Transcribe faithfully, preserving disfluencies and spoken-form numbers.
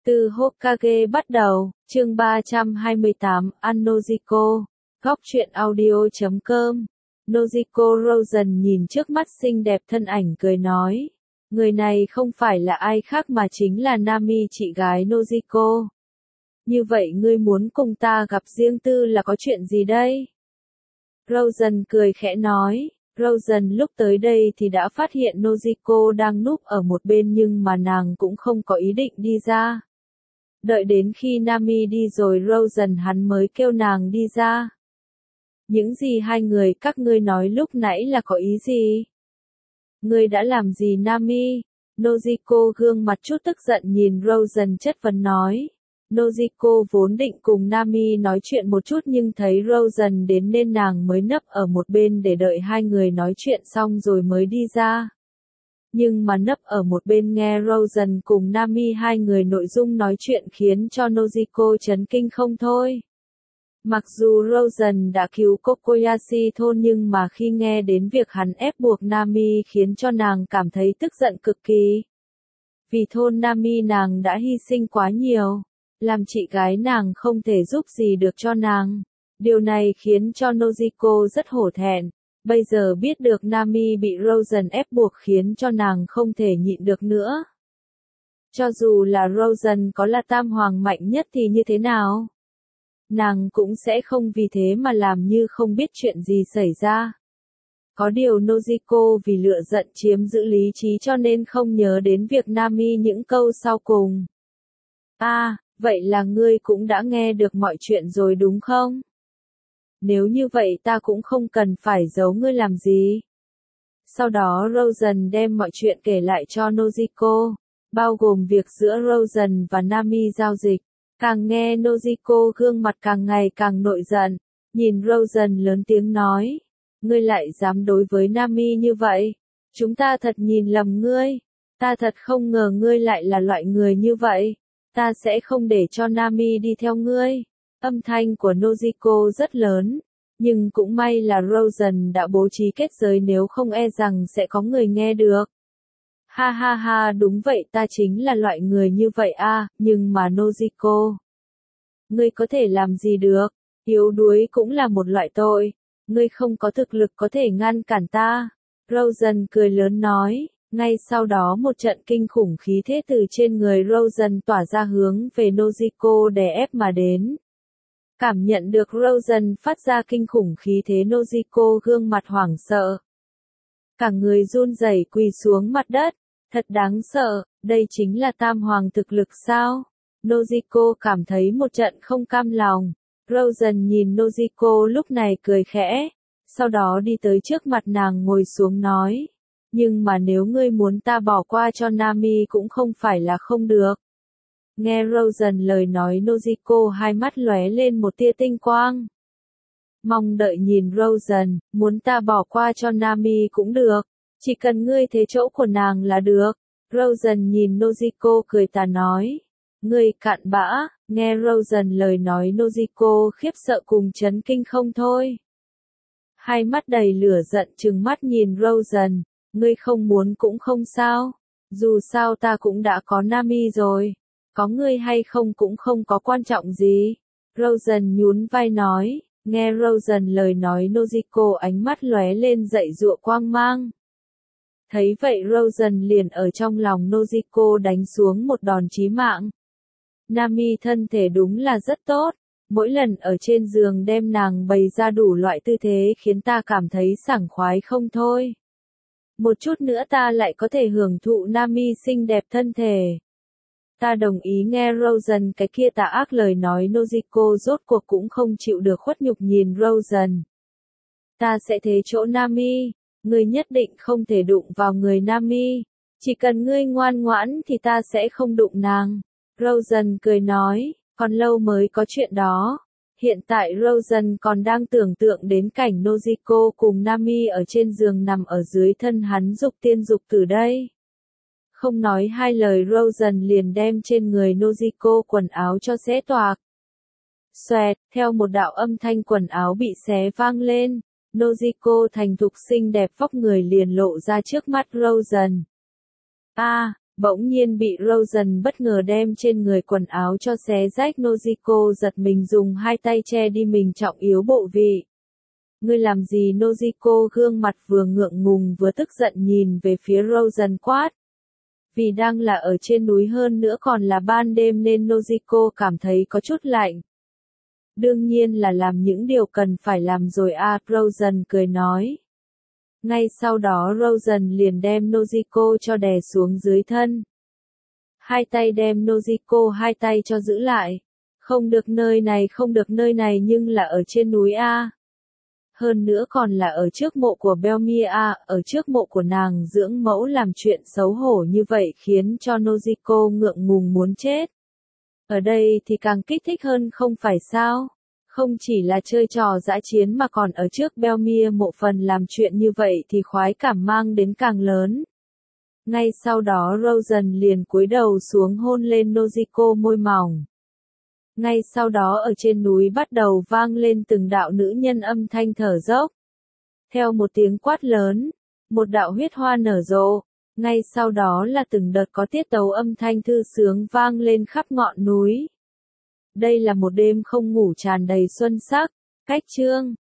Từ Hokage bắt đầu, chương ba trăm hai mươi tám, ăn Nojiko, góc truyện audio chấm com. Nojiko Rosen nhìn trước mắt xinh đẹp thân ảnh cười nói. Người này không phải là ai khác mà chính là Nami chị gái Nojiko. Như vậy ngươi muốn cùng ta gặp riêng tư là có chuyện gì đây? Rosen cười khẽ nói. Rosen lúc tới đây thì đã phát hiện Nojiko đang núp ở một bên nhưng mà nàng cũng không có ý định đi ra. Đợi đến khi Nami đi rồi Rosen hắn mới kêu nàng đi ra. Những gì hai người các ngươi nói lúc nãy là có ý gì? Ngươi đã làm gì Nami? Nojiko gương mặt chút tức giận nhìn Rosen chất vấn nói. Nojiko vốn định cùng Nami nói chuyện một chút nhưng thấy Rosen đến nên nàng mới nấp ở một bên để đợi hai người nói chuyện xong rồi mới đi ra. Nhưng mà nấp ở một bên nghe Rosen cùng Nami hai người nội dung nói chuyện khiến cho Nojiko chấn kinh không thôi. Mặc dù Rosen đã cứu Kokoyashi thôn nhưng mà khi nghe đến việc hắn ép buộc Nami khiến cho nàng cảm thấy tức giận cực kỳ. Vì thôn Nami nàng đã hy sinh quá nhiều, làm chị gái nàng không thể giúp gì được cho nàng. Điều này khiến cho Nojiko rất hổ thẹn. Bây giờ biết được Nami bị Rosen ép buộc khiến cho nàng không thể nhịn được nữa. Cho dù là Rosen có là tam hoàng mạnh nhất thì như thế nào? Nàng cũng sẽ không vì thế mà làm như không biết chuyện gì xảy ra. Có điều Nojiko vì lựa giận chiếm giữ lý trí cho nên không nhớ đến việc Nami những câu sau cùng. À, vậy là ngươi cũng đã nghe được mọi chuyện rồi đúng không? Nếu như vậy ta cũng không cần phải giấu ngươi làm gì. Sau đó Rosen đem mọi chuyện kể lại cho Nojiko, bao gồm việc giữa Rosen và Nami giao dịch. Càng nghe Nojiko gương mặt càng ngày càng nổi giận, nhìn Rosen lớn tiếng nói. Ngươi lại dám đối với Nami như vậy? Chúng ta thật nhìn lầm ngươi. Ta thật không ngờ ngươi lại là loại người như vậy. Ta sẽ không để cho Nami đi theo ngươi. Âm thanh của Nojiko rất lớn, nhưng cũng may là Rosen đã bố trí kết giới nếu không e rằng sẽ có người nghe được. Ha ha ha đúng vậy ta chính là loại người như vậy à, nhưng mà Nojiko. Ngươi có thể làm gì được, yếu đuối cũng là một loại tội, ngươi không có thực lực có thể ngăn cản ta. Rosen cười lớn nói, ngay sau đó một trận kinh khủng khí thế từ trên người Rosen tỏa ra hướng về Nojiko đè ép mà đến. Cảm nhận được Rosen phát ra kinh khủng khí thế Nojiko gương mặt hoảng sợ. Cả người run rẩy quỳ xuống mặt đất, thật đáng sợ, đây chính là tam hoàng thực lực sao? Nojiko cảm thấy một trận không cam lòng. Rosen nhìn Nojiko lúc này cười khẽ, sau đó đi tới trước mặt nàng ngồi xuống nói. Nhưng mà nếu ngươi muốn ta bỏ qua cho Nami cũng không phải là không được. Nghe Rosen lời nói Nojiko hai mắt lóe lên một tia tinh quang. Mong đợi nhìn Rosen, muốn ta bỏ qua cho Nami cũng được. Chỉ cần ngươi thế chỗ của nàng là được. Rosen nhìn Nojiko cười tà nói. Ngươi cặn bã, nghe Rosen lời nói Nojiko khiếp sợ cùng chấn kinh không thôi. Hai mắt đầy lửa giận trừng mắt nhìn Rosen. Ngươi không muốn cũng không sao. Dù sao ta cũng đã có Nami rồi. Có ngươi hay không cũng không có quan trọng gì. Rosen nhún vai nói. Nghe Rosen lời nói Nojiko ánh mắt lóe lên dậy dụa quang mang. Thấy vậy Rosen liền ở trong lòng Nojiko đánh xuống một đòn chí mạng. Nami thân thể đúng là rất tốt. Mỗi lần ở trên giường đem nàng bày ra đủ loại tư thế khiến ta cảm thấy sảng khoái không thôi. Một chút nữa ta lại có thể hưởng thụ Nami xinh đẹp thân thể. Ta đồng ý nghe Rosen cái kia tà ác lời nói Nojiko rốt cuộc cũng không chịu được khuất nhục nhìn Rosen. Ta sẽ thế chỗ Nami, ngươi nhất định không thể đụng vào người Nami. Chỉ cần ngươi ngoan ngoãn thì ta sẽ không đụng nàng. Rosen cười nói, còn lâu mới có chuyện đó. Hiện tại Rosen còn đang tưởng tượng đến cảnh Nojiko cùng Nami ở trên giường nằm ở dưới thân hắn dục tiên dục tử đây. Không nói hai lời Rosen liền đem trên người Nojiko quần áo cho xé toạc. Xoẹt, theo một đạo âm thanh quần áo bị xé vang lên, Nojiko thành thục xinh đẹp vóc người liền lộ ra trước mắt Rosen. À, Bỗng nhiên bị Rosen bất ngờ đem trên người quần áo cho xé rách. Nojiko giật mình dùng hai tay che đi mình trọng yếu bộ vị. Ngươi làm gì? Nojiko gương mặt vừa ngượng ngùng vừa tức giận nhìn về phía Rosen quát. Vì đang là ở trên núi hơn nữa còn là ban đêm nên Nojiko cảm thấy có chút lạnh. Đương nhiên là làm những điều cần phải làm rồi à, Rosen cười nói. Ngay sau đó Rosen liền đem Nojiko cho đè xuống dưới thân. Hai tay đem Nojiko hai tay cho giữ lại. Không được nơi này, không được nơi này, nhưng là ở trên núi a. Hơn nữa còn là ở trước mộ của Belmia, ở trước mộ của nàng dưỡng mẫu, làm chuyện xấu hổ như vậy khiến cho Nojiko ngượng ngùng muốn chết. Ở đây thì càng kích thích hơn không phải sao? Không chỉ là chơi trò dã chiến mà còn ở trước Belmia mộ phần làm chuyện như vậy thì khoái cảm mang đến càng lớn. Ngay sau đó Rosen liền cúi đầu xuống hôn lên Nojiko môi mỏng. Ngay sau đó ở trên núi bắt đầu vang lên từng đạo nữ nhân âm thanh thở dốc. Theo một tiếng quát lớn, một đạo huyết hoa nở rộ, ngay sau đó là từng đợt có tiết tấu âm thanh thư sướng vang lên khắp ngọn núi. Đây là một đêm không ngủ tràn đầy xuân sắc. Cách chương